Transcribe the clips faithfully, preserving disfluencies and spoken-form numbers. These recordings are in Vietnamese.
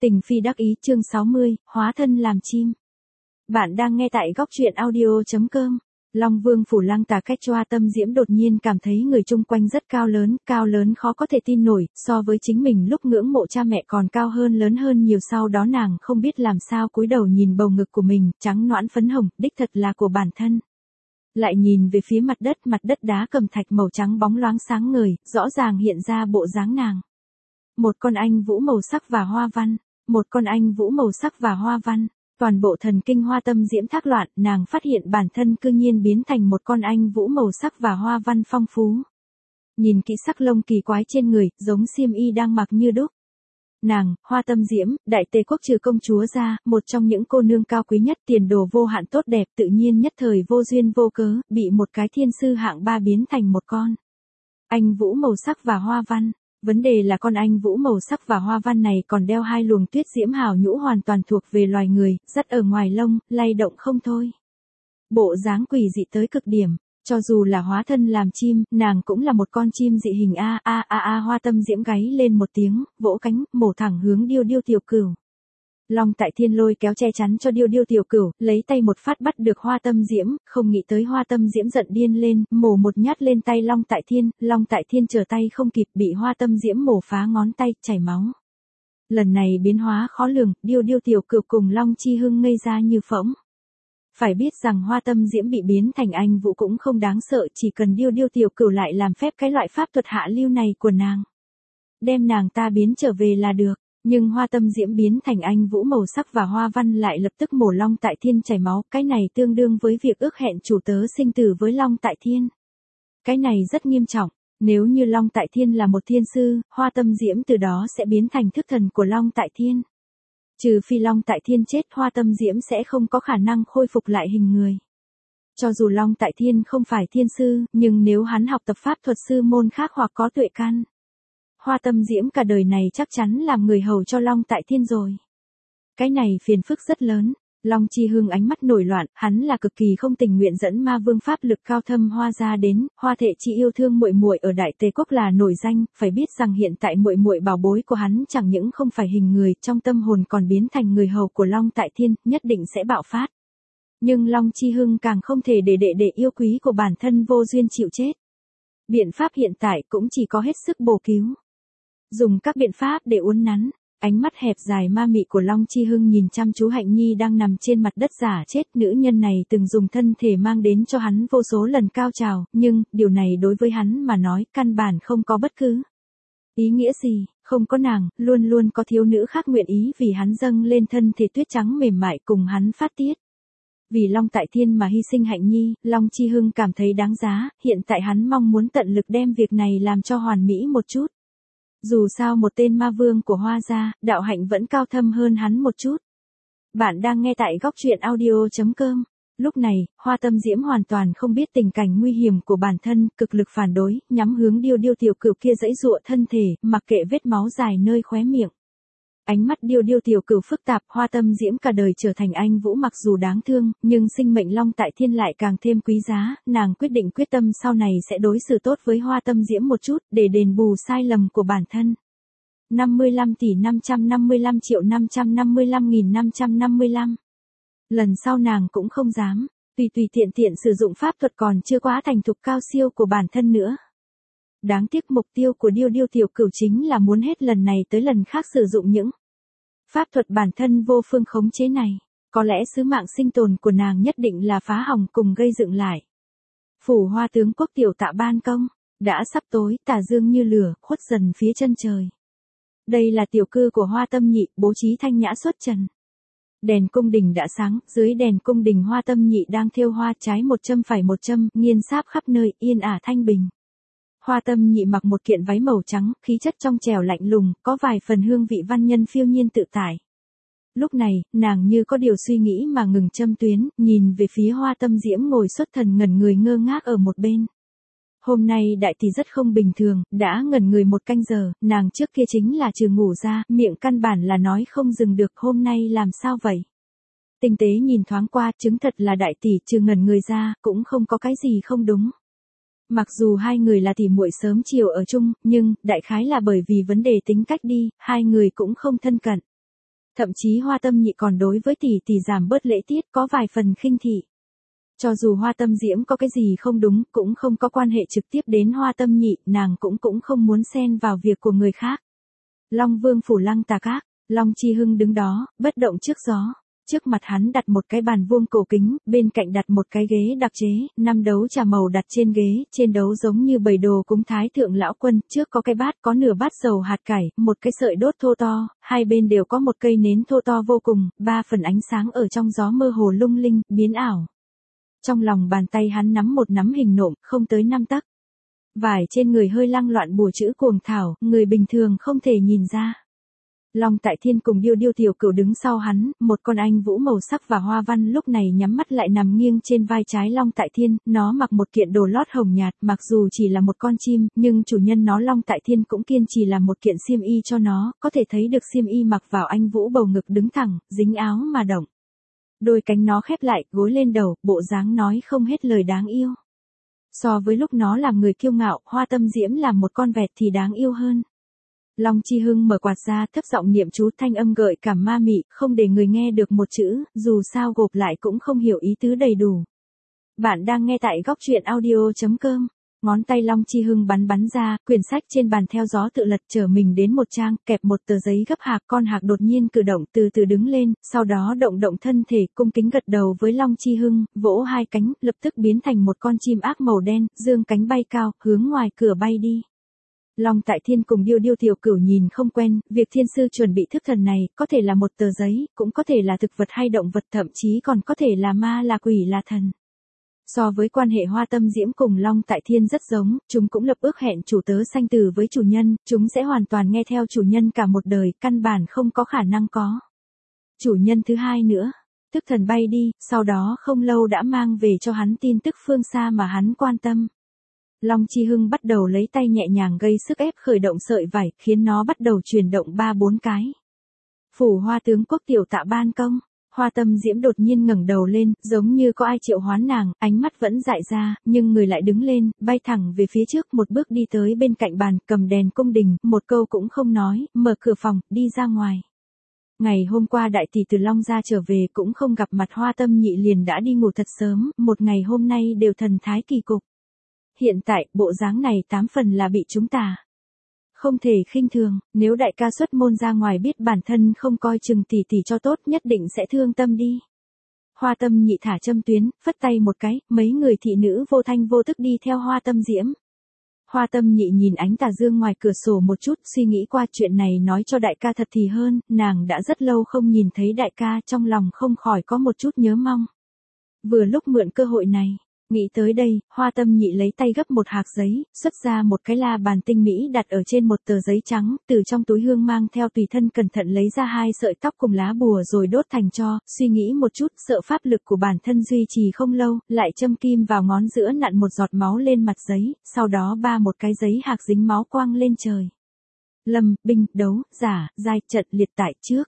Tình phi đắc ý chương sáu mươi, hóa thân làm chim. Bạn đang nghe tại góc truyện audio.com. Long Vương Phủ Lăng Tà Cách Choa Tâm Diễm đột nhiên cảm thấy người chung quanh rất cao lớn, cao lớn khó có thể tin nổi, so với chính mình lúc ngưỡng mộ cha mẹ còn cao hơn lớn hơn nhiều. Sau đó nàng không biết làm sao cúi đầu nhìn bầu ngực của mình, trắng nõn phấn hồng, đích thật là của bản thân. Lại nhìn về phía mặt đất, mặt đất đá cẩm thạch màu trắng bóng loáng sáng ngời, rõ ràng hiện ra bộ dáng nàng. Một con anh vũ màu sắc và hoa văn, một con anh vũ màu sắc và hoa văn, toàn bộ thần kinh Hoa Tâm Diễm thác loạn, nàng phát hiện bản thân cư nhiên biến thành một con anh vũ màu sắc và hoa văn phong phú. Nhìn kỹ sắc lông kỳ quái trên người, giống xiêm y đang mặc như đúc. Nàng, Hoa Tâm Diễm, Đại Tề Quốc trừ công chúa ra, một trong những cô nương cao quý nhất, tiền đồ vô hạn tốt đẹp, tự nhiên nhất thời vô duyên vô cớ, bị một cái thiên sư hạng ba biến thành một con anh vũ màu sắc và hoa văn. Vấn đề là con anh vũ màu sắc và hoa văn này còn đeo hai luồng tuyết diễm hào nhũ hoàn toàn thuộc về loài người, dắt ở ngoài lông, lay động không thôi. Bộ dáng quỷ dị tới cực điểm, cho dù là hóa thân làm chim, nàng cũng là một con chim dị hình a a a a. Hoa Tâm Diễm gáy lên một tiếng, vỗ cánh, mổ thẳng hướng Điêu Điêu tiểu cửu. Long Tại Thiên lôi kéo che chắn cho Điêu Điêu tiểu cửu, lấy tay một phát bắt được Hoa Tâm Diễm, không nghĩ tới Hoa Tâm Diễm giận điên lên, mổ một nhát lên tay Long Tại Thiên, Long Tại Thiên trở tay không kịp, bị Hoa Tâm Diễm mổ phá ngón tay, chảy máu. Lần này biến hóa khó lường, Điêu Điêu tiểu cửu cùng Long Chi Hưng ngây ra như phỗng. Phải biết rằng Hoa Tâm Diễm bị biến thành anh vũ cũng không đáng sợ, chỉ cần Điêu Điêu tiểu cửu lại làm phép cái loại pháp thuật hạ lưu này của nàng, đem nàng ta biến trở về là được. Nhưng Hoa Tâm Diễm biến thành anh vũ màu sắc và hoa văn lại lập tức mổ Long Tại Thiên chảy máu, cái này tương đương với việc ước hẹn chủ tớ sinh tử với Long Tại Thiên. Cái này rất nghiêm trọng, nếu như Long Tại Thiên là một thiên sư, Hoa Tâm Diễm từ đó sẽ biến thành thức thần của Long Tại Thiên. Trừ phi Long Tại Thiên chết, Hoa Tâm Diễm sẽ không có khả năng khôi phục lại hình người. Cho dù Long Tại Thiên không phải thiên sư, nhưng nếu hắn học tập pháp thuật sư môn khác hoặc có tuệ căn, Hoa Tâm Diễm cả đời này chắc chắn làm người hầu cho Long Tại Thiên rồi. Cái này phiền phức rất lớn. Long Chi Hưng ánh mắt nổi loạn, hắn là cực kỳ không tình nguyện dẫn ma vương pháp lực cao thâm Hoa gia đến, Hoa Thệ Chi yêu thương muội muội ở Đại Tề Quốc là nổi danh, phải biết rằng hiện tại muội muội bảo bối của hắn chẳng những không phải hình người, trong tâm hồn còn biến thành người hầu của Long Tại Thiên, nhất định sẽ bạo phát. Nhưng Long Chi Hưng càng không thể để đệ đệ yêu quý của bản thân vô duyên chịu chết. Biện pháp hiện tại cũng chỉ có hết sức bổ cứu. Dùng các biện pháp để uốn nắn. Ánh mắt hẹp dài ma mị của Long Chi Hưng nhìn chăm chú Hạnh Nhi đang nằm trên mặt đất giả chết. Nữ nhân này từng dùng thân thể mang đến cho hắn vô số lần cao trào, nhưng điều này đối với hắn mà nói căn bản không có bất cứ ý nghĩa gì. Không có nàng, luôn luôn có thiếu nữ khác nguyện ý vì hắn dâng lên thân thể tuyết trắng mềm mại cùng hắn phát tiết. Vì Long Tại Thiên mà hy sinh Hạnh Nhi, Long Chi Hưng cảm thấy đáng giá, hiện tại hắn mong muốn tận lực đem việc này làm cho hoàn mỹ một chút. Dù sao một tên ma vương của Hoa gia, đạo hạnh vẫn cao thâm hơn hắn một chút. Bạn đang nghe tại góc truyện audio.com. Lúc này, Hoa Tâm Diễm hoàn toàn không biết tình cảnh nguy hiểm của bản thân, cực lực phản đối, nhắm hướng Điêu Điêu tiểu cửu kia giãy giụa thân thể, mặc kệ vết máu dài nơi khóe miệng. Ánh mắt Điêu Điêu tiểu cửu phức tạp, Hoa Tâm Diễm cả đời trở thành anh vũ mặc dù đáng thương, nhưng sinh mệnh Long Tại Thiên lại càng thêm quý giá, nàng quyết định quyết tâm sau này sẽ đối xử tốt với Hoa Tâm Diễm một chút, để đền bù sai lầm của bản thân. năm mươi lăm tỷ năm trăm năm mươi lăm triệu năm trăm năm mươi lăm nghìn năm trăm năm mươi lăm. Lần sau nàng cũng không dám, tùy tùy tiện tiện sử dụng pháp thuật còn chưa quá thành thục cao siêu của bản thân nữa. Đáng tiếc mục tiêu của Điêu Điêu tiểu cửu chính là muốn hết lần này tới lần khác sử dụng những pháp thuật bản thân vô phương khống chế này. Có lẽ sứ mạng sinh tồn của nàng nhất định là phá hỏng cùng gây dựng lại. Phủ Hoa tướng quốc tiểu tạ ban công, đã sắp tối, tà dương như lửa, khuất dần phía chân trời. Đây là tiểu cư của Hoa Tâm Nhị, bố trí thanh nhã xuất trần. Đèn cung đình đã sáng, dưới đèn cung đình Hoa Tâm Nhị đang thêu hoa trái một châm phải một châm, nghiên sáp khắp nơi, yên ả thanh bình. Hoa Tâm Nhị mặc một kiện váy màu trắng, khí chất trong trẻo lạnh lùng, có vài phần hương vị văn nhân phiêu nhiên tự tại. Lúc này, nàng như có điều suy nghĩ mà ngừng châm tuyến, nhìn về phía Hoa Tâm Diễm ngồi xuất thần ngẩn người ngơ ngác ở một bên. Hôm nay đại tỷ rất không bình thường, đã ngẩn người một canh giờ, nàng trước kia chính là trừ ngủ ra, miệng căn bản là nói không dừng được, hôm nay làm sao vậy? Tinh tế nhìn thoáng qua, chứng thật là đại tỷ trừ ngẩn người ra, cũng không có cái gì không đúng. Mặc dù hai người là tỉ muội sớm chiều ở chung, nhưng, đại khái là bởi vì vấn đề tính cách đi, hai người cũng không thân cận. Thậm chí Hoa Tâm Nhị còn đối với tỷ tỷ giảm bớt lễ tiết có vài phần khinh thị. Cho dù Hoa Tâm Diễm có cái gì không đúng, cũng không có quan hệ trực tiếp đến Hoa Tâm Nhị, nàng cũng cũng không muốn xen vào việc của người khác. Long Vương phủ Lăng Tà Các, Long Chi Hưng đứng đó, bất động trước gió. Trước mặt hắn đặt một cái bàn vuông cổ kính, bên cạnh đặt một cái ghế đặc chế, năm đấu trà màu đặt trên ghế, trên đấu giống như bày đồ cúng thái thượng lão quân, trước có cái bát, có nửa bát dầu hạt cải, một cái sợi đốt thô to, hai bên đều có một cây nến thô to vô cùng, ba phần ánh sáng ở trong gió mơ hồ lung linh, biến ảo. Trong lòng bàn tay hắn nắm một nắm hình nộm, không tới năm tấc. Vải trên người hơi lăng loạn bùa chữ cuồng thảo, người bình thường không thể nhìn ra. Long Tại Thiên cùng Điêu Điêu Tiểu Cửu đứng sau hắn, một con anh vũ màu sắc và hoa văn lúc này nhắm mắt lại nằm nghiêng trên vai trái Long Tại Thiên, nó mặc một kiện đồ lót hồng nhạt, mặc dù chỉ là một con chim, nhưng chủ nhân nó Long Tại Thiên cũng kiên trì làm một kiện xiêm y cho nó, có thể thấy được xiêm y mặc vào anh vũ bầu ngực đứng thẳng, dính áo mà động. Đôi cánh nó khép lại, gối lên đầu, bộ dáng nói không hết lời đáng yêu. So với lúc nó làm người kiêu ngạo, Hoa Tâm Diễm làm một con vẹt thì đáng yêu hơn. Long Chi Hưng mở quạt ra, thấp giọng niệm chú, thanh âm gợi cảm ma mị, không để người nghe được một chữ, dù sao gộp lại cũng không hiểu ý tứ đầy đủ. Bạn đang nghe tại góc truyện audio chấm com. Ngón tay Long Chi Hưng bắn bắn ra, quyển sách trên bàn theo gió tự lật, trở mình đến một trang, kẹp một tờ giấy gấp hạc, con hạc đột nhiên cử động, từ từ đứng lên, sau đó động động thân thể, cung kính gật đầu với Long Chi Hưng, vỗ hai cánh, lập tức biến thành một con chim ác màu đen, dương cánh bay cao, hướng ngoài cửa bay đi. Long Tại Thiên cùng Điêu Điêu Tiểu Cửu nhìn không quen, việc thiên sư chuẩn bị thức thần này, có thể là một tờ giấy, cũng có thể là thực vật hay động vật, thậm chí còn có thể là ma là quỷ là thần. So với quan hệ Hoa Tâm Diễm cùng Long Tại Thiên rất giống, chúng cũng lập ước hẹn chủ tớ sanh tử với chủ nhân, chúng sẽ hoàn toàn nghe theo chủ nhân cả một đời, căn bản không có khả năng có chủ nhân thứ hai nữa. Thức thần bay đi, sau đó không lâu đã mang về cho hắn tin tức phương xa mà hắn quan tâm. Long Chi Hưng bắt đầu lấy tay nhẹ nhàng gây sức ép khởi động sợi vải, khiến nó bắt đầu chuyển động ba bốn cái. Phủ Hoa tướng quốc tiểu tạ ban công, Hoa Tâm Diễm đột nhiên ngẩng đầu lên, giống như có ai triệu hoán nàng, ánh mắt vẫn dại ra, nhưng người lại đứng lên, bay thẳng về phía trước một bước đi tới bên cạnh bàn, cầm đèn cung đình, một câu cũng không nói, mở cửa phòng, đi ra ngoài. Ngày hôm qua đại tỷ từ Long gia trở về cũng không gặp mặt Hoa Tâm Nhị liền đã đi ngủ thật sớm, một ngày hôm nay đều thần thái kỳ cục. Hiện tại, bộ dáng này tám phần là bị chúng ta không thể khinh thường, nếu đại ca xuất môn ra ngoài biết bản thân không coi chừng tỷ tỷ cho tốt nhất định sẽ thương tâm đi. Hoa Tâm Nhị thả châm tuyến, phất tay một cái, mấy người thị nữ vô thanh vô tức đi theo Hoa Tâm Diễm. Hoa Tâm Nhị nhìn ánh tà dương ngoài cửa sổ một chút, suy nghĩ qua chuyện này nói cho đại ca thật thì hơn, nàng đã rất lâu không nhìn thấy đại ca, trong lòng không khỏi có một chút nhớ mong. Vừa lúc mượn cơ hội này. Nghĩ tới đây, Hoa Tâm Nhị lấy tay gấp một hạc giấy, xuất ra một cái la bàn tinh mỹ đặt ở trên một tờ giấy trắng, từ trong túi hương mang theo tùy thân cẩn thận lấy ra hai sợi tóc cùng lá bùa rồi đốt thành tro, suy nghĩ một chút, sợ pháp lực của bản thân duy trì không lâu, lại châm kim vào ngón giữa nặn một giọt máu lên mặt giấy, sau đó ba một cái giấy hạc dính máu quang lên trời. Lâm, binh, đấu, giả, giai, trận liệt tại trước.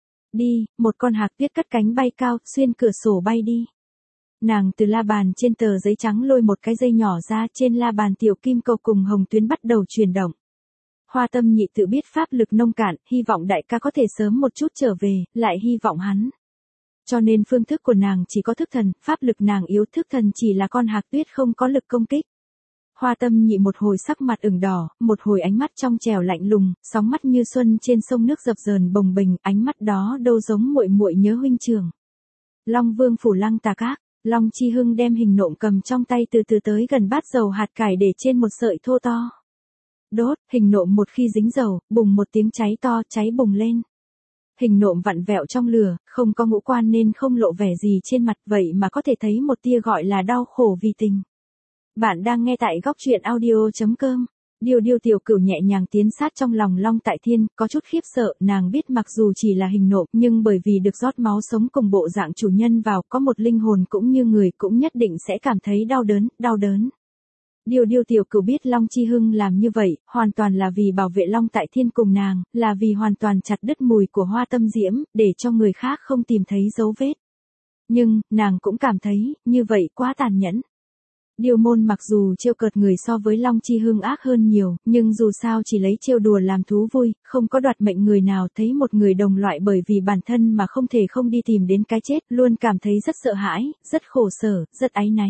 Đi, một con hạc tuyết cất cánh bay cao, xuyên cửa sổ bay đi. Nàng từ la bàn trên tờ giấy trắng lôi một cái dây nhỏ ra, trên la bàn tiểu kim cầu cùng hồng tuyến bắt đầu chuyển động. Hoa Tâm Nhị tự biết pháp lực nông cạn, hy vọng đại ca có thể sớm một chút trở về, lại hy vọng hắn. Cho nên phương thức của nàng chỉ có thức thần, pháp lực nàng yếu, thức thần chỉ là con hạc tuyết không có lực công kích. Hoa Tâm Nhị một hồi sắc mặt ửng đỏ, một hồi ánh mắt trong trẻo lạnh lùng, sóng mắt như xuân trên sông nước dập dờn bồng bềnh, ánh mắt đó đâu giống muội muội nhớ huynh trưởng. Long Vương phủ Lăng Tà Các. Long Chi Hưng đem hình nộm cầm trong tay từ từ tới gần bát dầu hạt cải để trên một sợi thô to. Đốt, hình nộm một khi dính dầu, bùng một tiếng cháy to, cháy bùng lên. Hình nộm vặn vẹo trong lửa, không có ngũ quan nên không lộ vẻ gì trên mặt, vậy mà có thể thấy một tia gọi là đau khổ vì tình. Bạn đang nghe tại góc truyện audio chấm com. Điêu Điêu Tiểu Cửu nhẹ nhàng tiến sát trong lòng Long Tại Thiên, có chút khiếp sợ, nàng biết mặc dù chỉ là hình nộm, nhưng bởi vì được rót máu sống cùng bộ dạng chủ nhân vào, có một linh hồn cũng như người, cũng nhất định sẽ cảm thấy đau đớn, đau đớn. Điêu Điêu Tiểu Cửu biết Long Chi Hưng làm như vậy, hoàn toàn là vì bảo vệ Long Tại Thiên cùng nàng, là vì hoàn toàn chặt đứt mùi của Hoa Tâm Diễm, để cho người khác không tìm thấy dấu vết. Nhưng, nàng cũng cảm thấy, như vậy quá tàn nhẫn. Điêu môn mặc dù trêu cợt người so với Long Chi Hưng ác hơn nhiều, nhưng dù sao chỉ lấy trêu đùa làm thú vui, không có đoạt mệnh người nào. Thấy một người đồng loại bởi vì bản thân mà không thể không đi tìm đến cái chết, luôn cảm thấy rất sợ hãi, rất khổ sở, rất áy náy.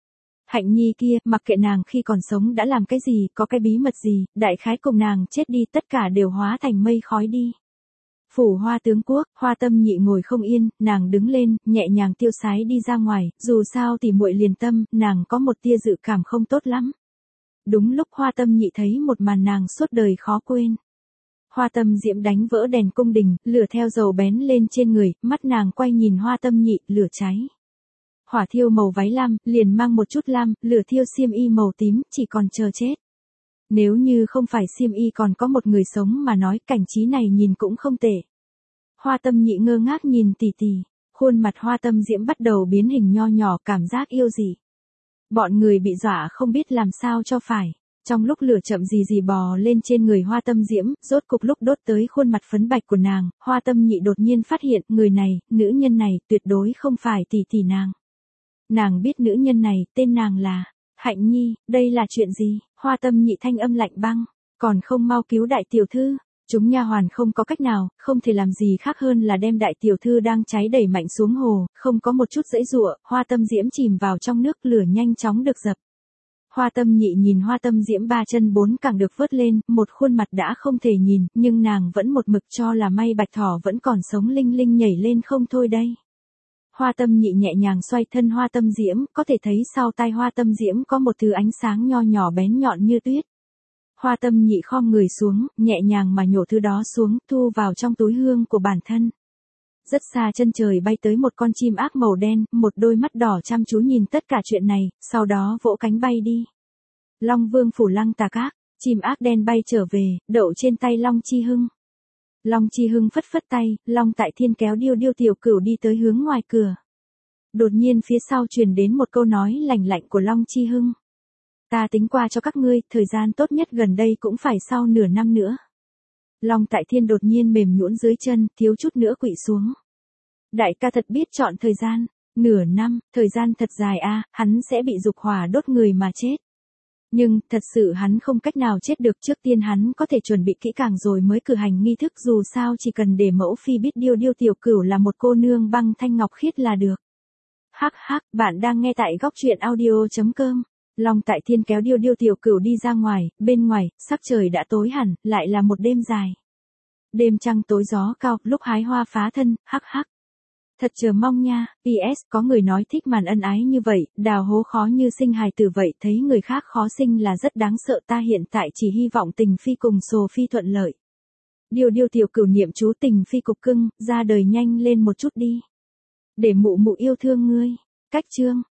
Hạnh Nhi kia, mặc kệ nàng khi còn sống đã làm cái gì, có cái bí mật gì, đại khái cùng nàng chết đi tất cả đều hóa thành mây khói đi. Phủ Hoa tướng quốc, Hoa Tâm Nhị ngồi không yên, nàng đứng lên, nhẹ nhàng tiêu sái đi ra ngoài, dù sao thì muội liền tâm, nàng có một tia dự cảm không tốt lắm. Đúng lúc Hoa Tâm Nhị thấy một màn nàng suốt đời khó quên. Hoa Tâm Diễm đánh vỡ đèn cung đình, lửa theo dầu bén lên trên người, mắt nàng quay nhìn Hoa Tâm Nhị, lửa cháy. Hỏa thiêu màu váy lam, liền mang một chút lam, lửa thiêu xiêm y màu tím, chỉ còn chờ chết. Nếu như không phải xiêm y còn có một người sống mà nói, cảnh trí này nhìn cũng không tệ. Hoa Tâm Nhị ngơ ngác nhìn tỷ tỷ, khuôn mặt Hoa Tâm Diễm bắt đầu biến hình nho nhỏ, cảm giác yêu dị. Bọn người bị dọa không biết làm sao cho phải. Trong lúc lửa chậm gì gì bò lên trên người Hoa Tâm Diễm, rốt cục lúc đốt tới khuôn mặt phấn bạch của nàng, Hoa Tâm Nhị đột nhiên phát hiện, người này, nữ nhân này, tuyệt đối không phải tỷ tỷ nàng. Nàng biết nữ nhân này, tên nàng là Hạnh Nhi, đây là chuyện gì? Hoa Tâm Nhị thanh âm lạnh băng, còn không mau cứu đại tiểu thư. Chúng nha hoàn không có cách nào, không thể làm gì khác hơn là đem đại tiểu thư đang cháy đẩy mạnh xuống hồ, không có một chút giãy giụa, Hoa Tâm Diễm chìm vào trong nước, lửa nhanh chóng được dập. Hoa Tâm Nhị nhìn Hoa Tâm Diễm ba chân bốn cẳng được vớt lên, một khuôn mặt đã không thể nhìn, nhưng nàng vẫn một mực cho là may bạch thỏ vẫn còn sống linh linh nhảy lên không thôi đây. Hoa Tâm Nhị nhẹ nhàng xoay thân Hoa Tâm Diễm, có thể thấy sau tai Hoa Tâm Diễm có một thứ ánh sáng nho nhỏ bén nhọn như tuyết. Hoa Tâm Nhị khom người xuống, nhẹ nhàng mà nhổ thứ đó xuống, thu vào trong túi hương của bản thân. Rất xa chân trời bay tới một con chim ác màu đen, một đôi mắt đỏ chăm chú nhìn tất cả chuyện này, sau đó vỗ cánh bay đi. Long Vương phủ Lăng Tà Các, chim ác đen bay trở về, đậu trên tay Long Chi Hưng. Long Chi Hưng phất phất tay, Long Tại Thiên kéo Điêu Điêu tiểu cửu đi tới hướng ngoài cửa. Đột nhiên phía sau truyền đến một câu nói lạnh lạnh của Long Chi Hưng. Ta tính qua cho các ngươi, thời gian tốt nhất gần đây cũng phải sau nửa năm nữa. Long Tại Thiên đột nhiên mềm nhũn dưới chân, thiếu chút nữa quỵ xuống. Đại ca thật biết chọn thời gian, nửa năm, thời gian thật dài a, hắn sẽ bị dục hỏa đốt người mà chết. Nhưng, thật sự hắn không cách nào chết được, trước tiên hắn có thể chuẩn bị kỹ càng rồi mới cử hành nghi thức, dù sao chỉ cần để mẫu phi biết Điêu Điêu tiểu cửu là một cô nương băng thanh ngọc khiết là được. Hắc hắc, bạn đang nghe tại góc truyện audio chấm com. Long Tại Thiên kéo Điêu Điêu tiểu cửu đi ra ngoài, bên ngoài, sắc trời đã tối hẳn, lại là một đêm dài. Đêm trăng tối gió cao, lúc hái hoa phá thân, hắc hắc. Thật chờ mong nha, pê ét có người nói thích màn ân ái như vậy, đào hố khó như sinh hài tử vậy, thấy người khác khó sinh là rất đáng sợ, ta hiện tại chỉ hy vọng tình phi cùng sồ phi thuận lợi. Điêu Điêu tiểu cửu niệm chú tình phi cục cưng, ra đời nhanh lên một chút đi. Để mụ mụ yêu thương ngươi. Cách chương.